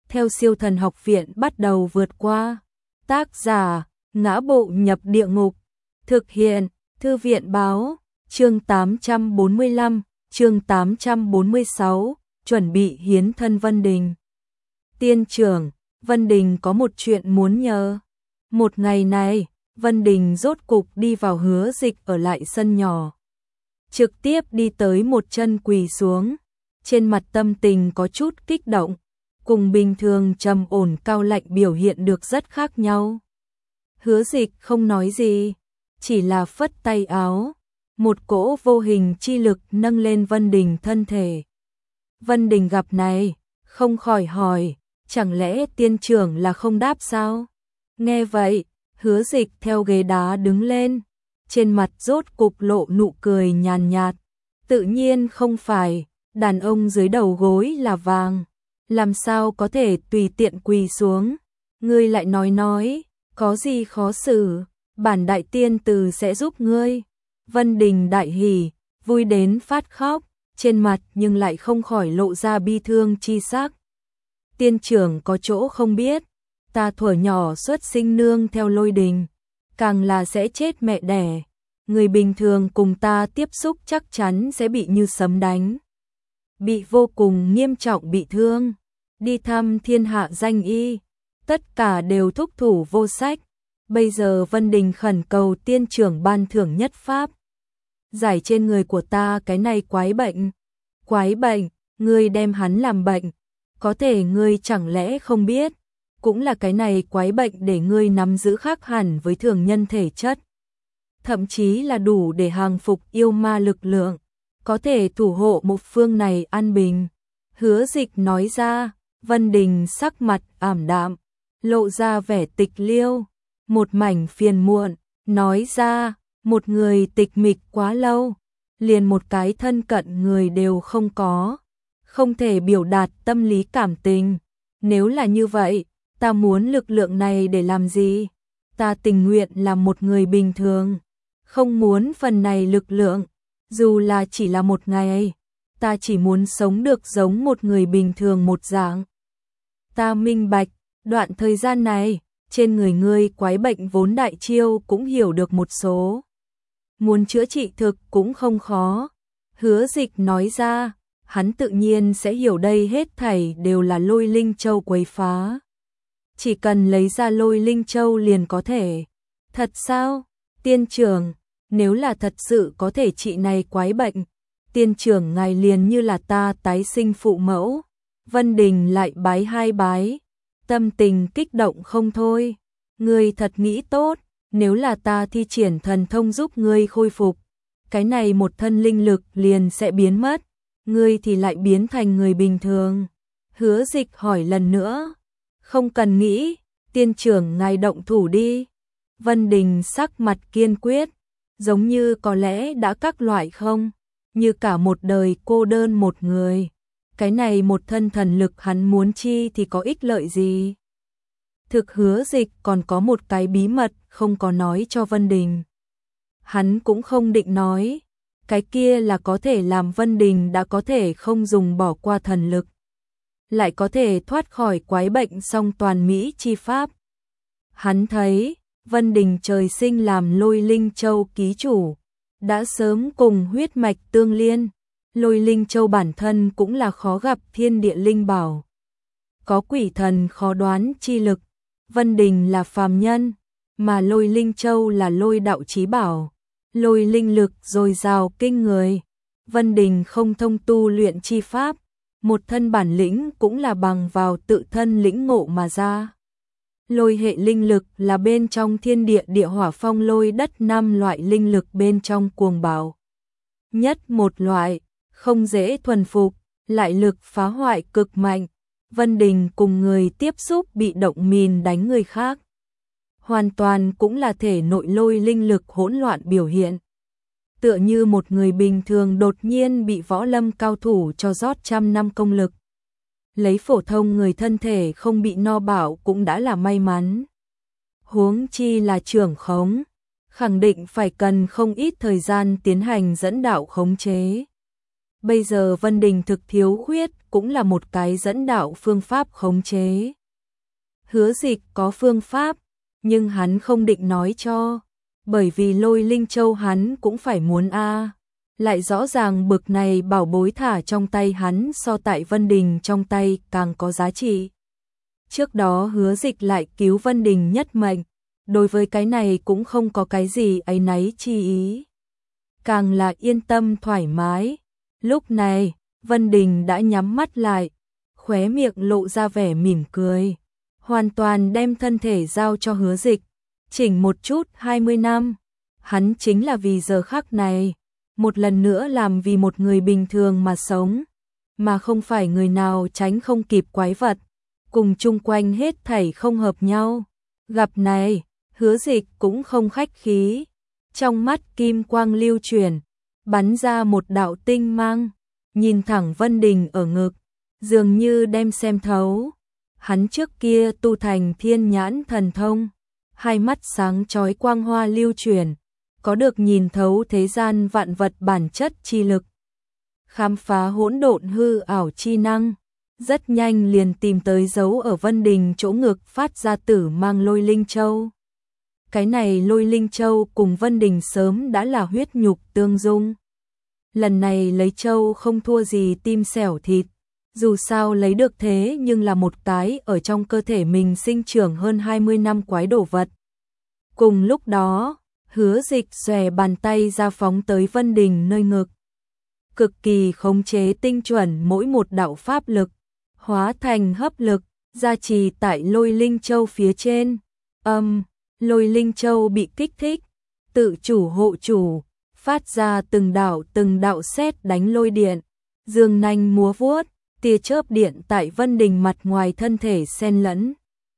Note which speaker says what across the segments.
Speaker 1: theo Siêu Thần Học Viện bắt đầu vượt qua. Tác giả: Ngã Bộ Nhập Địa Ngục. Thực hiện: Thư viện báo. Chương 845, chương 846, chuẩn bị hiến thân Vân Đình. Tiên trưởng, Vân Đình có một chuyện muốn nhờ. Một ngày này, Vân Đình rốt cục đi vào Hứa Dịch ở lại sân nhỏ. Trực tiếp đi tới một chân quỳ xuống, trên mặt tâm tình có chút kích động, cùng bình thường trầm ổn cao lạnh biểu hiện được rất khác nhau. Hứa Dịch không nói gì, chỉ là phất tay áo, một cỗ vô hình chi lực nâng lên Vân Đình thân thể. Vân Đình gặp này, không khỏi hỏi, chẳng lẽ tiên trưởng là không đáp sao? Nghe vậy, Hứa Dịch theo ghế đá đứng lên, trên mặt rốt cục lộ nụ cười nhàn nhạt. Tự nhiên không phải, đàn ông dưới đầu gối là vàng, làm sao có thể tùy tiện quỳ xuống. Ngươi lại nói, có gì khó xử, bản đại tiên từ sẽ giúp ngươi. Vân Đình đại hỉ, vui đến phát khóc, trên mặt nhưng lại không khỏi lộ ra bi thương chi sắc. Tiên trưởng có chỗ không biết, ta thuở nhỏ xuất sinh nương theo Lôi Đình, càng là sẽ chết mẹ đẻ. Người bình thường cùng ta tiếp xúc chắc chắn sẽ bị như sấm đánh. Bị vô cùng nghiêm trọng bị thương, đi thăm thiên hạ danh y, tất cả đều thúc thủ vô sách. Bây giờ Vân Đình khẩn cầu tiên trưởng ban thưởng nhất pháp, giải trên người của ta cái này quái bệnh. Quái bệnh, ngươi đem hắn làm bệnh, có thể ngươi chẳng lẽ không biết, cũng là cái này quái bệnh để ngươi nắm giữ khác hẳn với thường nhân thể chất. Thậm chí là đủ để hàng phục yêu ma lực lượng, có thể thủ hộ một phương này an bình. Hứa Dịch nói ra, Vân Đình sắc mặt ảm đạm, lộ ra vẻ tịch liêu, một mảnh phiền muộn, nói ra, một người tịch mịch quá lâu, liền một cái thân cận người đều không có, không thể biểu đạt tâm lý cảm tình. Nếu là như vậy, ta muốn lực lượng này để làm gì? Ta tình nguyện làm một người bình thường, không muốn phần này lực lượng, dù là chỉ là một ngày, ta chỉ muốn sống được giống một người bình thường một dạng. Ta minh bạch, đoạn thời gian này, trên người ngươi quái bệnh vốn đại chiêu cũng hiểu được một số. Muốn chữa trị thực cũng không khó. Hứa Dịch nói ra, hắn tự nhiên sẽ hiểu đây hết thảy đều là Lôi Linh Châu quấy phá. Chỉ cần lấy ra Lôi Linh Châu liền có thể. Thật sao? Tiên trưởng, nếu là thật sự có thể trị này quái bệnh, tiên trưởng ngài liền như là ta tái sinh phụ mẫu. Vân Đình lại bái hai bái, tâm tình kích động không thôi. Ngươi thật nghĩ tốt, nếu là ta thi triển thần thông giúp ngươi khôi phục, cái này một thân linh lực liền sẽ biến mất, ngươi thì lại biến thành người bình thường. Hứa Dịch hỏi lần nữa, không cần nghĩ, tiên trưởng ngài động thủ đi. Vân Đình sắc mặt kiên quyết, giống như có lẽ đã các loại không, như cả một đời cô đơn một người. Cái này một thân thần lực hắn muốn chi thì có ích lợi gì? Thực Hứa Dịch còn có một cái bí mật không có nói cho Vân Đình. Hắn cũng không định nói, cái kia là có thể làm Vân Đình đã có thể không dùng bỏ qua thần lực, lại có thể thoát khỏi quái bệnh song toàn mỹ chi pháp. Hắn thấy, Vân Đình trời sinh làm Lôi Linh Châu ký chủ, đã sớm cùng huyết mạch tương liên. Lôi Linh Châu bản thân cũng là khó gặp thiên địa linh bảo, có quỷ thần khó đoán chi lực. Vân Đình là phàm nhân, mà Lôi Linh Châu là lôi đạo chí bảo, lôi linh lực dồi dào kinh người. Vân Đình không thông tu luyện chi pháp, một thân bản lĩnh cũng là bằng vào tự thân lĩnh ngộ mà ra. Lôi hệ linh lực là bên trong thiên địa địa hỏa phong lôi đất 5 loại linh lực bên trong cuồng bạo nhất một loại, không dễ thuần phục, lại lực phá hoại cực mạnh. Vân Đình cùng người tiếp xúc bị động mìn đánh người khác, hoàn toàn cũng là thể nội lôi linh lực hỗn loạn biểu hiện. Tựa như một người bình thường đột nhiên bị võ lâm cao thủ cho rót 100 năm công lực. Lấy phổ thông người thân thể không bị no bạo cũng đã là may mắn. Huống chi là trưởng khống, khẳng định phải cần không ít thời gian tiến hành dẫn đạo khống chế. Bây giờ Vân Đình thực thiếu khuyết cũng là một cái dẫn đạo phương pháp khống chế. Hứa Dịch có phương pháp, nhưng hắn không định nói cho, bởi vì Lôi Linh Châu hắn cũng phải muốn a. Lại rõ ràng bực này bảo bối thả trong tay hắn so tại Vân Đình trong tay càng có giá trị. Trước đó Hứa Dịch lại cứu Vân Đình nhất mệnh, đối với cái này cũng không có cái gì áy náy chi ý. Càng là yên tâm thoải mái. Lúc này, Vân Đình đã nhắm mắt lại, khóe miệng lộ ra vẻ mỉm cười, hoàn toàn đem thân thể giao cho Hứa Dịch, chỉnh một chút 20 năm, hắn chính là vì giờ khắc này, một lần nữa làm vì một người bình thường mà sống, mà không phải người nào tránh không kịp quái vật, cùng chung quanh hết thảy không hợp nhau. Gặp này, Hứa Dịch cũng không khách khí, trong mắt kim quang lưu chuyển, bắn ra một đạo tinh mang, nhìn thẳng Vân Đình ở ngực, dường như đem xem thấu. Hắn trước kia tu thành thiên nhãn thần thông, hai mắt sáng chói quang hoa lưu chuyển, có được nhìn thấu thế gian vạn vật bản chất chi lực, khám phá hỗn độn hư ảo chi năng, rất nhanh liền tìm tới dấu ở Vân Đình chỗ ngực phát ra tử mang Lôi Linh Châu. Cái này Lôi Linh Châu cùng Vân Đình sớm đã là huyết nhục tương dung. Lần này lấy châu không thua gì tim xẻo thịt, dù sao lấy được thế nhưng là một cái ở trong cơ thể mình sinh trưởng hơn 20 năm quái đồ vật. Cùng lúc đó, Hứa Dịch xòe bàn tay ra phóng tới Vân Đình nơi ngực. Cực kỳ khống chế tinh chuẩn mỗi một đạo pháp lực, hóa thành hấp lực, gia trì tại Lôi Linh Châu phía trên. Lôi Linh Châu bị kích thích, tự chủ hộ chủ, phát ra từng đạo sét đánh lôi điện, dương nanh múa vuốt, tia chớp điện tại Vân Đình mặt ngoài thân thể xen lẫn,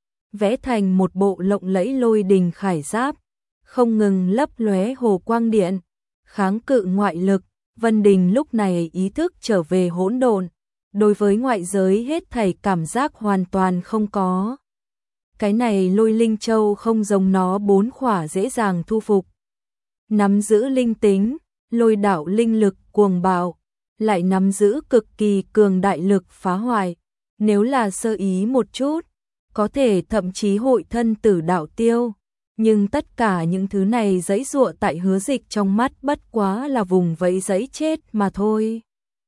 Speaker 1: vẽ thành một bộ lộng lẫy lôi đình khải giáp, không ngừng lấp lóe hồ quang điện, kháng cự ngoại lực. Vân Đình lúc này ý thức trở về hỗn độn, đối với ngoại giới hết thảy cảm giác hoàn toàn không có. Cái này Lôi Linh Châu không giống nó bốn khỏa dễ dàng thu phục. Nắm giữ linh tính, lôi đạo linh lực cuồng bạo, lại nắm giữ cực kỳ cường đại lực phá hoại. Nếu là sơ ý một chút, có thể thậm chí hội thân tử đạo tiêu. Nhưng tất cả những thứ này giãy giụa tại Hứa Dịch trong mắt bất quá là vùng vẫy giãy chết mà thôi.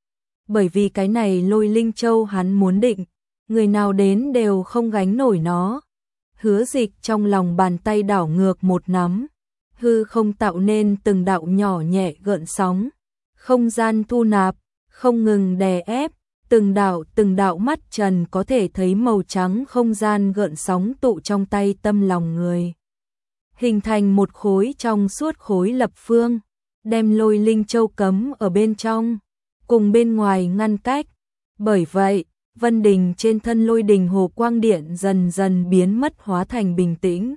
Speaker 1: Bởi vì cái này Lôi Linh Châu hắn muốn định, người nào đến đều không gánh nổi nó. Hứa Dịch trong lòng bàn tay đảo ngược một nắm, hư không tạo nên từng đạo nhỏ nhẹ gợn sóng, không gian thu nạp, không ngừng đè ép, từng đạo mắt trần có thể thấy màu trắng không gian gợn sóng tụ trong tay tâm lòng người, hình thành một khối trong suốt khối lập phương, đem Lôi Linh Châu cấm ở bên trong, cùng bên ngoài ngăn cách. Bởi vậy, Vân Đình trên thân lôi đình hồ quang điện dần dần biến mất hóa thành bình tĩnh.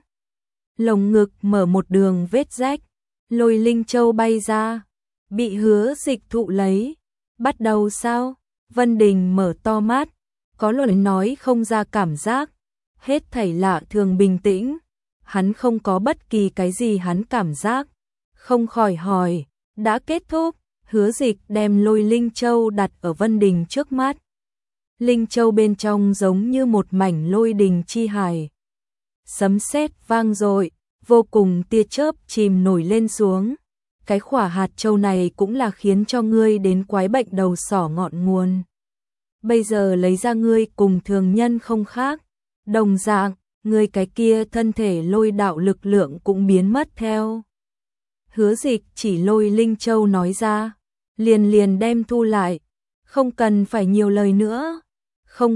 Speaker 1: Lồng ngực mở một đường vết rách, Lôi Linh Châu bay ra, bị Hứa Dịch thụ lấy. Bắt đầu sao? Vân Đình mở to mắt, có lời nói không ra cảm giác, hết thảy lạ thường bình tĩnh. Hắn không có bất kỳ cái gì hắn cảm giác, không khỏi hỏi, đã kết thúc. Hứa Dịch đem Lôi Linh Châu đặt ở Vân Đình trước mắt. Linh Châu bên trong giống như một mảnh lôi đình chi hải. Sấm sét vang dội, vô cùng tia chớp chìm nổi lên xuống. Cái khỏa hạt châu này cũng là khiến cho ngươi đến quái bệnh đầu sỏ ngọn nguồn. Bây giờ lấy ra ngươi cùng thường nhân không khác. Đồng dạng, ngươi cái kia thân thể lôi đạo lực lượng cũng biến mất theo. Hứa Dịch chỉ Lôi Linh Châu nói ra, liền đem thu lại. Không cần phải nhiều lời nữa. Không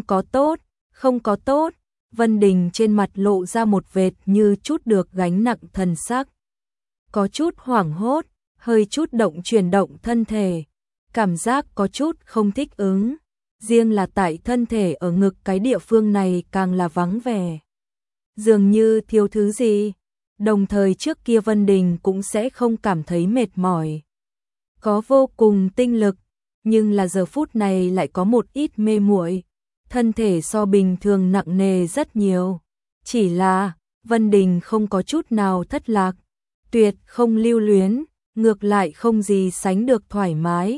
Speaker 1: có tốt. Vân Đình trên mặt lộ ra một vệt như chút được gánh nặng thần sắc. Có chút hoảng hốt, hơi chút chuyển động thân thể. Cảm giác có chút không thích ứng. Riêng là tại thân thể ở ngực cái địa phương này càng là vắng vẻ. Dường như thiếu thứ gì. Đồng thời trước kia Vân Đình cũng sẽ không cảm thấy mệt mỏi. Có vô cùng tinh lực, nhưng là giờ phút này lại có một ít mê muội. Thân thể so bình thường nặng nề rất nhiều. Chỉ là, Vân Đình không có chút nào thất lạc, tuyệt không lưu luyến, ngược lại không gì sánh được thoải mái.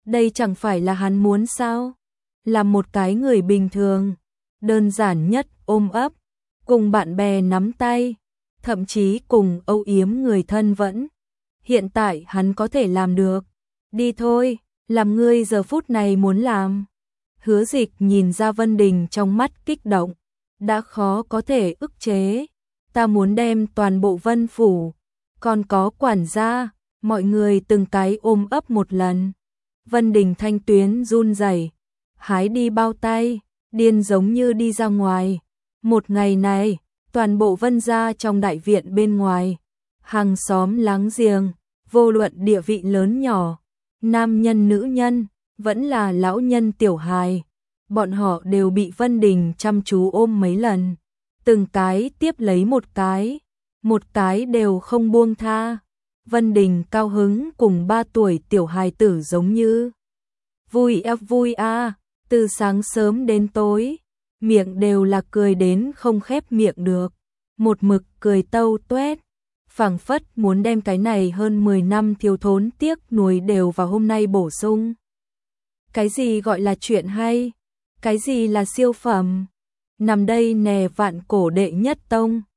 Speaker 1: Đây chẳng phải là hắn muốn sao? Là một cái người bình thường, đơn giản nhất ôm ấp, cùng bạn bè nắm tay, thậm chí cùng âu yếm người thân vẫn. Hiện tại hắn có thể làm được. Đi thôi, làm ngươi giờ phút này muốn làm. Hứa Dịch nhìn ra Vân Đình trong mắt kích động, đã khó có thể ức chế. Ta muốn đem toàn bộ Vân phủ, còn có quản gia, mọi người từng cái ôm ấp một lần. Vân Đình thanh tuyến run rẩy, hái đi bao tay, điên giống như đi ra ngoài. Một ngày này, toàn bộ Vân gia trong đại viện bên ngoài, hàng xóm láng giềng, vô luận địa vị lớn nhỏ, nam nhân nữ nhân, vẫn là lão nhân tiểu hài, bọn họ đều bị Vân Đình chăm chú ôm mấy lần, từng cái tiếp lấy một cái đều không buông tha. Vân Đình cao hứng cùng 3 tuổi tiểu hài tử giống như. Vui à, từ sáng sớm đến tối, miệng đều là cười đến không khép miệng được, một mực cười tâu tuét, phảng phất muốn đem cái này hơn 10 năm thiếu thốn tiếc nuối đều vào hôm nay bổ sung. Cái gì gọi là chuyện hay? Cái gì là siêu phẩm? Nằm đây nè vạn cổ đệ nhất tông.